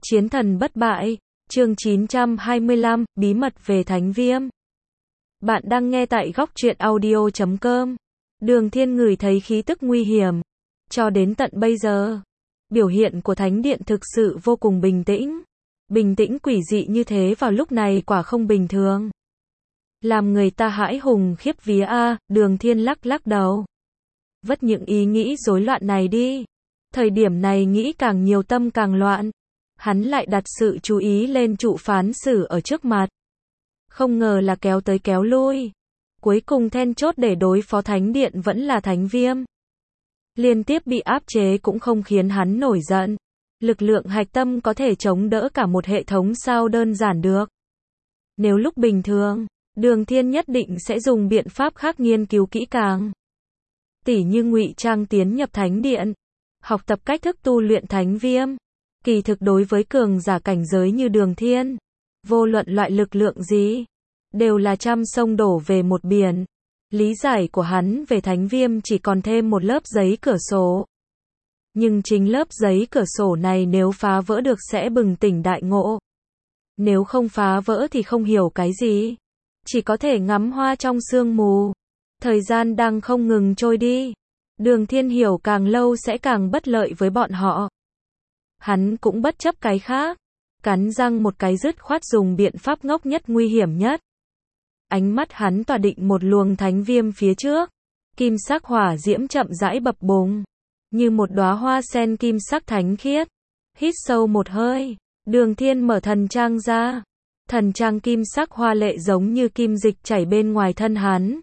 Chiến thần bất bại, chương 925, bí mật về Thánh Viêm. Bạn đang nghe tại góc truyện audio.com. Đường Thiên ngửi thấy khí tức nguy hiểm. Cho đến tận bây giờ, biểu hiện của Thánh Điện thực sự vô cùng bình tĩnh. Bình tĩnh quỷ dị như thế vào lúc này quả không bình thường. Làm người ta hãi hùng khiếp vía a, Đường Thiên lắc lắc đầu. Vất những ý nghĩ rối loạn này đi. Thời điểm này nghĩ càng nhiều tâm càng loạn. Hắn lại đặt sự chú ý lên trụ phán xử ở trước mặt. Không ngờ là kéo tới kéo lui. Cuối cùng then chốt để đối phó Thánh Điện vẫn là Thánh Viêm. Liên tiếp bị áp chế cũng không khiến hắn nổi giận. Lực lượng hạch tâm có thể chống đỡ cả một hệ thống sao đơn giản được. Nếu lúc bình thường, Đường Thiên nhất định sẽ dùng biện pháp khác nghiên cứu kỹ càng. Tỉ như ngụy trang tiến nhập Thánh Điện, học tập cách thức tu luyện Thánh Viêm. Kỳ thực đối với cường giả cảnh giới như Đường Thiên, vô luận loại lực lượng gì, đều là trăm sông đổ về một biển. Lý giải của hắn về Thánh Viêm chỉ còn thêm một lớp giấy cửa sổ. Nhưng chính lớp giấy cửa sổ này nếu phá vỡ được sẽ bừng tỉnh đại ngộ. Nếu không phá vỡ thì không hiểu cái gì. Chỉ có thể ngắm hoa trong sương mù. Thời gian đang không ngừng trôi đi. Đường Thiên hiểu càng lâu sẽ càng bất lợi với bọn họ. Hắn cũng bất chấp cái khác. Cắn răng một cái dứt khoát dùng biện pháp ngốc nhất nguy hiểm nhất. Ánh mắt hắn tỏa định một luồng Thánh Viêm phía trước. Kim sắc hỏa diễm chậm rãi bập bùng. Như một đóa hoa sen kim sắc thánh khiết. Hít sâu một hơi. Đường Thiên mở thần trang ra. Thần trang kim sắc hoa lệ giống như kim dịch chảy bên ngoài thân hắn.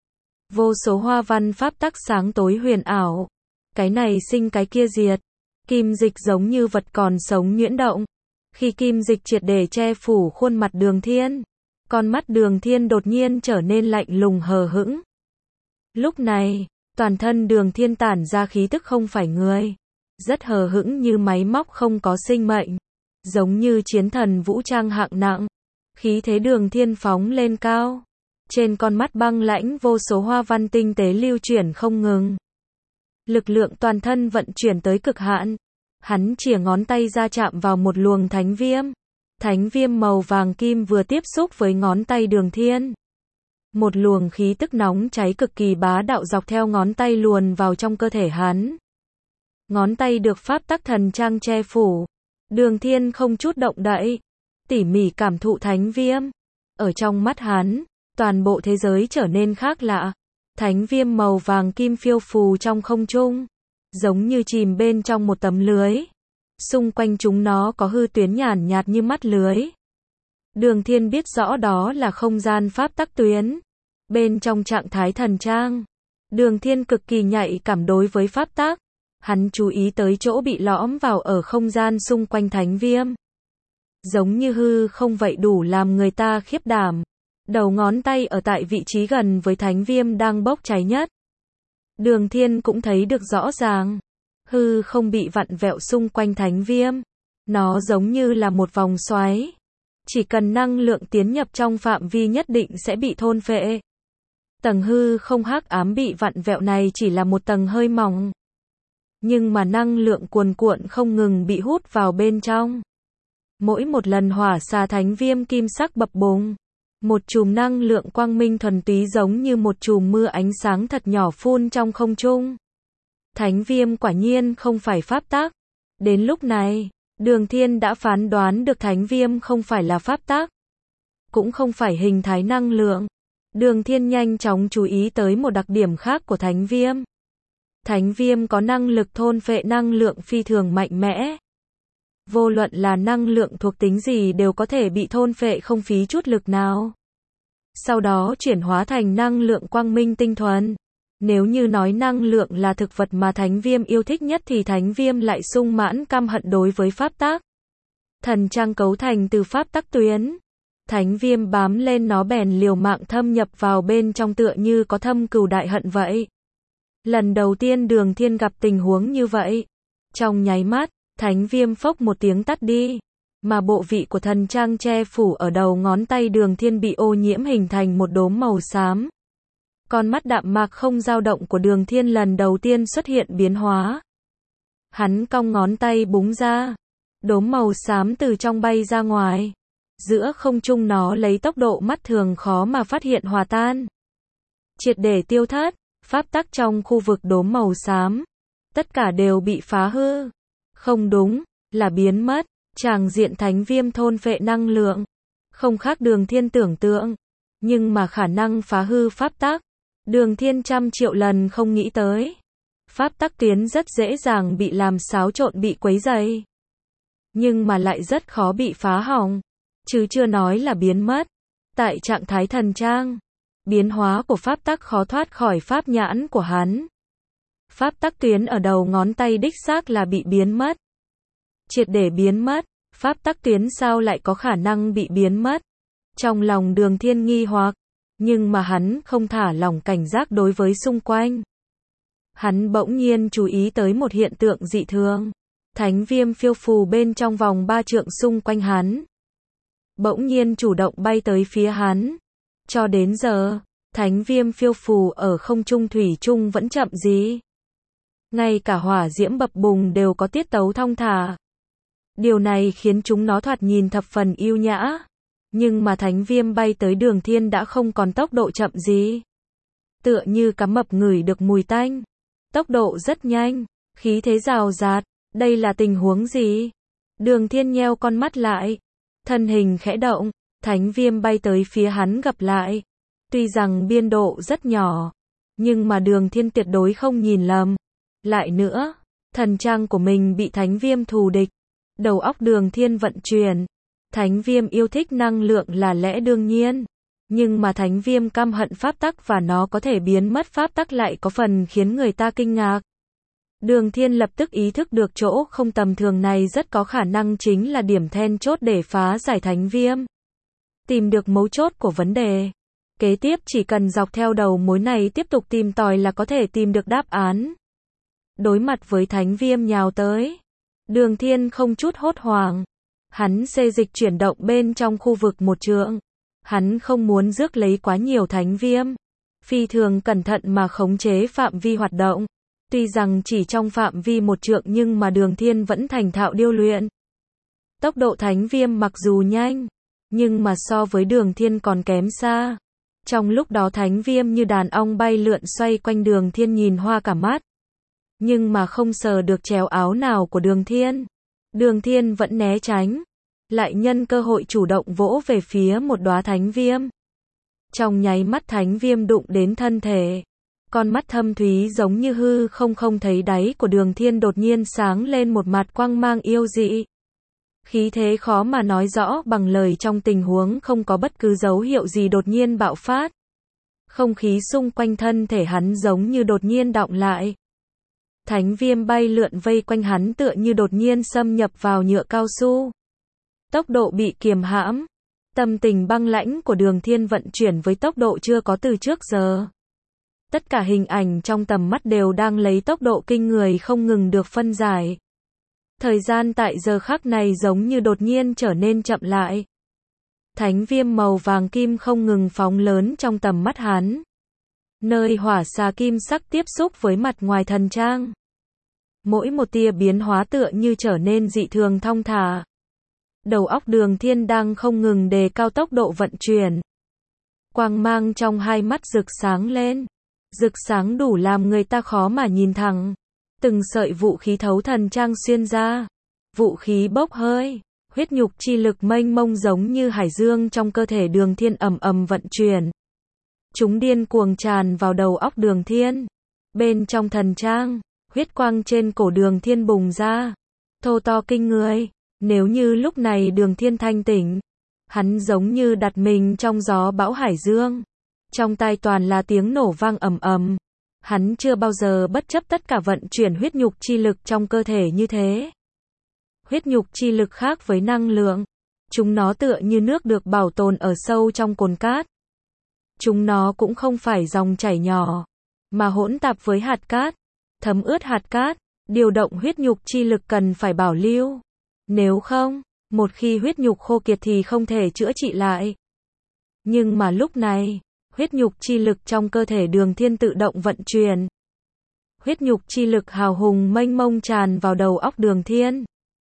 Vô số hoa văn pháp tắc sáng tối huyền ảo. Cái này sinh cái kia diệt. Kim dịch giống như vật còn sống nhuyễn động. Khi kim dịch triệt để che phủ khuôn mặt Đường Thiên, con mắt Đường Thiên đột nhiên trở nên lạnh lùng hờ hững. Lúc này, toàn thân Đường Thiên tản ra khí tức không phải người. Rất hờ hững như máy móc không có sinh mệnh. Giống như chiến thần vũ trang hạng nặng. Khí thế Đường Thiên phóng lên cao. Trên con mắt băng lãnh vô số hoa văn tinh tế lưu chuyển không ngừng. Lực lượng toàn thân vận chuyển tới cực hạn. Hắn chìa ngón tay ra chạm vào một luồng Thánh Viêm. Thánh Viêm màu vàng kim vừa tiếp xúc với ngón tay Đường Thiên. Một luồng khí tức nóng cháy cực kỳ bá đạo dọc theo ngón tay luồn vào trong cơ thể hắn. Ngón tay được pháp tắc thần trang che phủ. Đường Thiên không chút động đậy. Tỉ mỉ cảm thụ Thánh Viêm. Ở trong mắt hắn, toàn bộ thế giới trở nên khác lạ. Thánh Viêm màu vàng kim phiêu phù trong không trung. Giống như chìm bên trong một tấm lưới. Xung quanh chúng nó có hư tuyến nhàn nhạt như mắt lưới. Đường Thiên biết rõ đó là không gian pháp tắc tuyến. Bên trong trạng thái thần trang, Đường Thiên cực kỳ nhạy cảm đối với pháp tắc. Hắn chú ý tới chỗ bị lõm vào ở không gian xung quanh Thánh Viêm. Giống như hư không vậy đủ làm người ta khiếp đảm. Đầu ngón tay ở tại vị trí gần với Thánh Viêm đang bốc cháy nhất. Đường Thiên cũng thấy được rõ ràng. Hư không bị vặn vẹo xung quanh Thánh Viêm. Nó giống như là một vòng xoáy. Chỉ cần năng lượng tiến nhập trong phạm vi nhất định sẽ bị thôn phệ. Tầng hư không hắc ám bị vặn vẹo này chỉ là một tầng hơi mỏng. Nhưng mà năng lượng cuồn cuộn không ngừng bị hút vào bên trong. Mỗi một lần hỏa xà Thánh Viêm kim sắc bập bùng. Một chùm năng lượng quang minh thuần túy giống như một chùm mưa ánh sáng thật nhỏ phun trong không trung. Thánh Viêm quả nhiên không phải pháp tắc. Đến lúc này, Đường Thiên đã phán đoán được Thánh Viêm không phải là pháp tắc. Cũng không phải hình thái năng lượng. Đường Thiên nhanh chóng chú ý tới một đặc điểm khác của Thánh Viêm. Thánh Viêm có năng lực thôn phệ năng lượng phi thường mạnh mẽ. Vô luận là năng lượng thuộc tính gì đều có thể bị thôn phệ không phí chút lực nào. Sau đó chuyển hóa thành năng lượng quang minh tinh thuần. Nếu như nói năng lượng là thực vật mà Thánh Viêm yêu thích nhất thì Thánh Viêm lại sung mãn căm hận đối với pháp tắc. Thần trang cấu thành từ pháp tắc tuyến. Thánh Viêm bám lên nó bèn liều mạng thâm nhập vào bên trong tựa như có thâm cừu đại hận vậy. Lần đầu tiên Đường Thiên gặp tình huống như vậy. Trong nháy mắt, Thánh Viêm phốc một tiếng tắt đi. Mà bộ vị của thần trang che phủ ở đầu ngón tay Đường Thiên bị ô nhiễm hình thành một đốm màu xám. Con mắt đạm mạc không dao động của Đường Thiên lần đầu tiên xuất hiện biến hóa. Hắn cong ngón tay búng ra. Đốm màu xám từ trong bay ra ngoài. Giữa không trung nó lấy tốc độ mắt thường khó mà phát hiện hòa tan. Triệt để tiêu thất, pháp tắc trong khu vực đốm màu xám. Tất cả đều bị phá hư. Không đúng, là biến mất. Tràng diện thánh viêm thôn phệ năng lượng. Không khác Đường Thiên tưởng tượng. Nhưng mà khả năng phá hư pháp tắc. Đường Thiên trăm triệu lần không nghĩ tới. Pháp tắc tuyến rất dễ dàng bị làm xáo trộn bị quấy rầy. Nhưng mà lại rất khó bị phá hỏng. Chứ chưa nói là biến mất. Tại trạng thái thần trang, biến hóa của pháp tắc khó thoát khỏi pháp nhãn của hắn. Pháp tắc tuyến ở đầu ngón tay đích xác là bị biến mất. Triệt để biến mất, pháp tắc tuyến sao lại có khả năng bị biến mất? Trong lòng Đường Thiên nghi hoặc, nhưng mà hắn không thả lỏng cảnh giác đối với xung quanh. Hắn bỗng nhiên chú ý tới một hiện tượng dị thường. Thánh viêm phiêu phù bên trong vòng 3 trượng xung quanh hắn. Bỗng nhiên chủ động bay tới phía hắn. Cho đến giờ, thánh viêm phiêu phù ở không trung thủy chung vẫn chậm gì. Ngay cả hỏa diễm bập bùng đều có tiết tấu thong thả. Điều này khiến chúng nó thoạt nhìn thập phần yêu nhã. Nhưng mà thánh viêm bay tới Đường Thiên đã không còn tốc độ chậm gì. Tựa như cá mập ngửi được mùi tanh. Tốc độ rất nhanh, khí thế rào rạt. Đây là tình huống gì? Đường Thiên nheo con mắt lại. Thân hình khẽ động, thánh viêm bay tới phía hắn gặp lại. Tuy rằng biên độ rất nhỏ, nhưng mà Đường Thiên tuyệt đối không nhìn lầm. Lại nữa, thần trang của mình bị thánh viêm thù địch. Đầu óc Đường Thiên vận chuyển. Thánh viêm yêu thích năng lượng là lẽ đương nhiên. Nhưng mà thánh viêm căm hận pháp tắc và nó có thể biến mất pháp tắc lại có phần khiến người ta kinh ngạc. Đường Thiên lập tức ý thức được chỗ không tầm thường này rất có khả năng chính là điểm then chốt để phá giải thánh viêm. Tìm được mấu chốt của vấn đề. Kế tiếp chỉ cần dọc theo đầu mối này tiếp tục tìm tòi là có thể tìm được đáp án. Đối mặt với thánh viêm nhào tới, Đường Thiên không chút hốt hoảng. Hắn xê dịch chuyển động bên trong khu vực 1 trượng. Hắn không muốn rước lấy quá nhiều thánh viêm. Phi thường cẩn thận mà khống chế phạm vi hoạt động. Tuy rằng chỉ trong phạm vi 1 trượng nhưng mà Đường Thiên vẫn thành thạo điêu luyện. Tốc độ thánh viêm mặc dù nhanh, nhưng mà so với Đường Thiên còn kém xa. Trong lúc đó thánh viêm như đàn ong bay lượn xoay quanh Đường Thiên nhìn hoa cả mắt. Nhưng mà không sờ được chéo áo nào của Đường Thiên. Đường Thiên vẫn né tránh. Lại nhân cơ hội chủ động vỗ về phía một đóa thánh viêm. Trong nháy mắt thánh viêm đụng đến thân thể. Con mắt thâm thúy giống như hư không thấy đáy của Đường Thiên đột nhiên sáng lên một mặt quang mang yêu dị. Khí thế khó mà nói rõ bằng lời trong tình huống không có bất cứ dấu hiệu gì đột nhiên bạo phát. Không khí xung quanh thân thể hắn giống như đột nhiên đọng lại. Thánh viêm bay lượn vây quanh hắn tựa như đột nhiên xâm nhập vào nhựa cao su. Tốc độ bị kiềm hãm. Tâm tình băng lãnh của Đường Thiên vận chuyển với tốc độ chưa có từ trước giờ. Tất cả hình ảnh trong tầm mắt đều đang lấy tốc độ kinh người không ngừng được phân giải. Thời gian tại giờ khắc này giống như đột nhiên trở nên chậm lại. Thánh viêm màu vàng kim không ngừng phóng lớn trong tầm mắt hắn. Nơi hỏa xà kim sắc tiếp xúc với mặt ngoài thần trang. Mỗi một tia biến hóa tựa như trở nên dị thường thong thả. Đầu óc Đường Thiên đang không ngừng đề cao tốc độ vận chuyển. Quang mang trong hai mắt rực sáng lên. Rực sáng đủ làm người ta khó mà nhìn thẳng. Từng sợi vũ khí thấu thần trang xuyên ra. Vũ khí bốc hơi. Huyết nhục chi lực mênh mông giống như hải dương trong cơ thể Đường Thiên ầm ầm vận chuyển. Chúng điên cuồng tràn vào đầu óc Đường Thiên. Bên trong thần trang, huyết quang trên cổ Đường Thiên bùng ra. Thô to kinh người. Nếu như lúc này Đường Thiên thanh tỉnh, hắn giống như đặt mình trong gió bão hải dương. Trong tai toàn là tiếng nổ vang ầm ầm. Hắn chưa bao giờ bất chấp tất cả vận chuyển huyết nhục chi lực trong cơ thể như thế. Huyết nhục chi lực khác với năng lượng. Chúng nó tựa như nước được bảo tồn ở sâu trong cồn cát. Chúng nó cũng không phải dòng chảy nhỏ, mà hỗn tạp với hạt cát, thấm ướt hạt cát. Điều động huyết nhục chi lực cần phải bảo lưu. Nếu không, một khi huyết nhục khô kiệt thì không thể chữa trị lại. Nhưng mà lúc này, huyết nhục chi lực trong cơ thể Đường Thiên tự động vận chuyển. Huyết nhục chi lực hào hùng mênh mông tràn vào đầu óc Đường Thiên.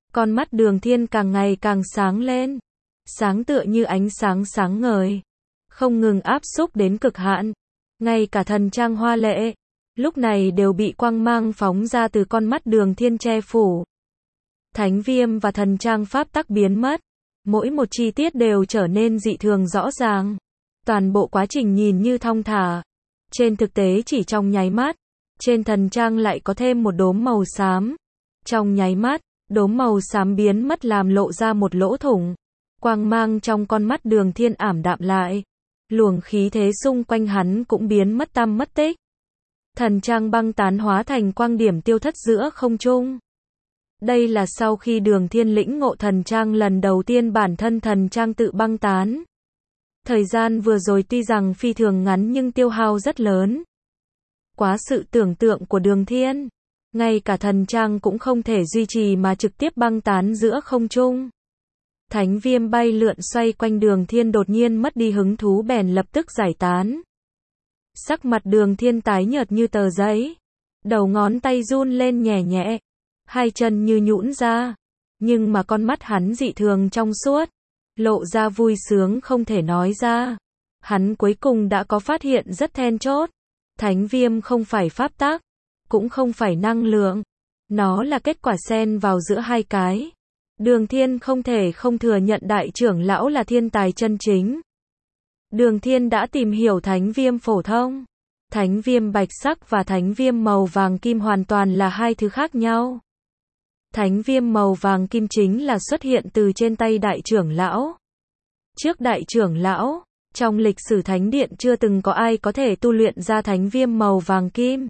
Con mắt Đường Thiên càng ngày càng sáng lên. Sáng tựa như ánh sáng sáng ngời. Không ngừng áp xúc đến cực hạn. Ngay cả thần trang hoa lệ, lúc này đều bị quang mang phóng ra từ con mắt Đường Thiên che phủ. Thánh viêm và thần trang pháp tắc biến mất. Mỗi một chi tiết đều trở nên dị thường rõ ràng. Toàn bộ quá trình nhìn như thong thả. Trên thực tế chỉ trong nháy mắt, trên thần trang lại có thêm một đốm màu xám. Trong nháy mắt, đốm màu xám biến mất làm lộ ra một lỗ thủng. Quang mang trong con mắt Đường Thiên ảm đạm lại. Luồng khí thế xung quanh hắn cũng biến mất tăm mất tích. Thần trang băng tán hóa thành quang điểm tiêu thất giữa không trung. Đây là sau khi Đường Thiên lĩnh ngộ thần trang lần đầu tiên bản thân thần trang tự băng tán. Thời gian vừa rồi tuy rằng phi thường ngắn nhưng tiêu hao rất lớn. Quá sự tưởng tượng của Đường Thiên. Ngay cả thần trang cũng không thể duy trì mà trực tiếp băng tán giữa không trung. Thánh viêm bay lượn xoay quanh Đường Thiên đột nhiên mất đi hứng thú bèn lập tức giải tán. Sắc mặt Đường Thiên tái nhợt như tờ giấy. Đầu ngón tay run lên nhẹ nhẹ. Hai chân như nhũn ra. Nhưng mà con mắt hắn dị thường trong suốt. Lộ ra vui sướng không thể nói ra. Hắn cuối cùng đã có phát hiện rất then chốt. Thánh viêm không phải pháp tắc, cũng không phải năng lượng. Nó là kết quả xen vào giữa hai cái. Đường Thiên không thể không thừa nhận đại trưởng lão là thiên tài chân chính. Đường Thiên đã tìm hiểu thánh viêm phổ thông. Thánh viêm bạch sắc và thánh viêm màu vàng kim hoàn toàn là hai thứ khác nhau. Thánh viêm màu vàng kim chính là xuất hiện từ trên tay đại trưởng lão. Trước đại trưởng lão, trong lịch sử thánh điện chưa từng có ai có thể tu luyện ra thánh viêm màu vàng kim.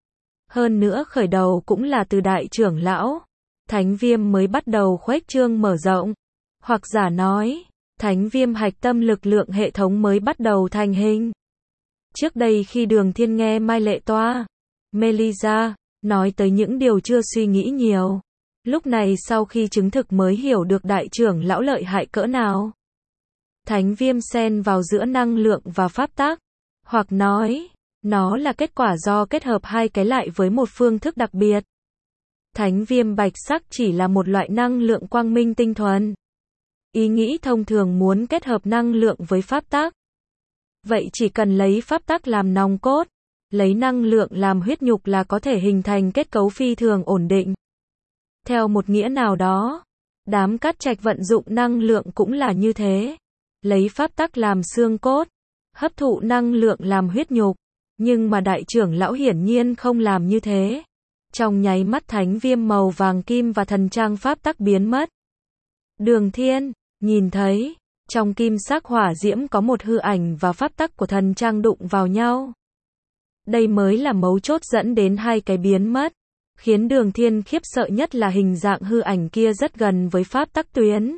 Hơn nữa khởi đầu cũng là từ đại trưởng lão. Thánh viêm mới bắt đầu khuếch trương mở rộng. Hoặc giả nói, thánh viêm hạch tâm lực lượng hệ thống mới bắt đầu thành hình. Trước đây khi Đường Thiên nghe Mai Lệ Toa, Melisa nói tới những điều chưa suy nghĩ nhiều. Lúc này sau khi chứng thực mới hiểu được đại trưởng lão lợi hại cỡ nào. Thánh viêm xen vào giữa năng lượng và pháp tắc. Hoặc nói, nó là kết quả do kết hợp hai cái lại với một phương thức đặc biệt. Thánh viêm bạch sắc chỉ là một loại năng lượng quang minh tinh thuần. Ý nghĩ thông thường muốn kết hợp năng lượng với pháp tắc. Vậy chỉ cần lấy pháp tắc làm nòng cốt, lấy năng lượng làm huyết nhục là có thể hình thành kết cấu phi thường ổn định. Theo một nghĩa nào đó, đám cát trạch vận dụng năng lượng cũng là như thế. Lấy pháp tắc làm xương cốt, hấp thụ năng lượng làm huyết nhục. Nhưng mà đại trưởng lão hiển nhiên không làm như thế. Trong nháy mắt thánh viêm màu vàng kim và thần trang pháp tắc biến mất. Đường Thiên nhìn thấy, trong kim sắc hỏa diễm có một hư ảnh và pháp tắc của thần trang đụng vào nhau. Đây mới là mấu chốt dẫn đến hai cái biến mất. Khiến Đường Thiên khiếp sợ nhất là hình dạng hư ảnh kia rất gần với pháp tắc tuyến.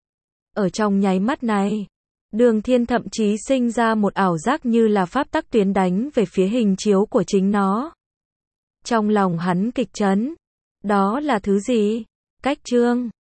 Ở trong nháy mắt này, Đường Thiên thậm chí sinh ra một ảo giác như là pháp tắc tuyến đánh về phía hình chiếu của chính nó. Trong lòng hắn kịch chấn. Đó là thứ gì? Cách chương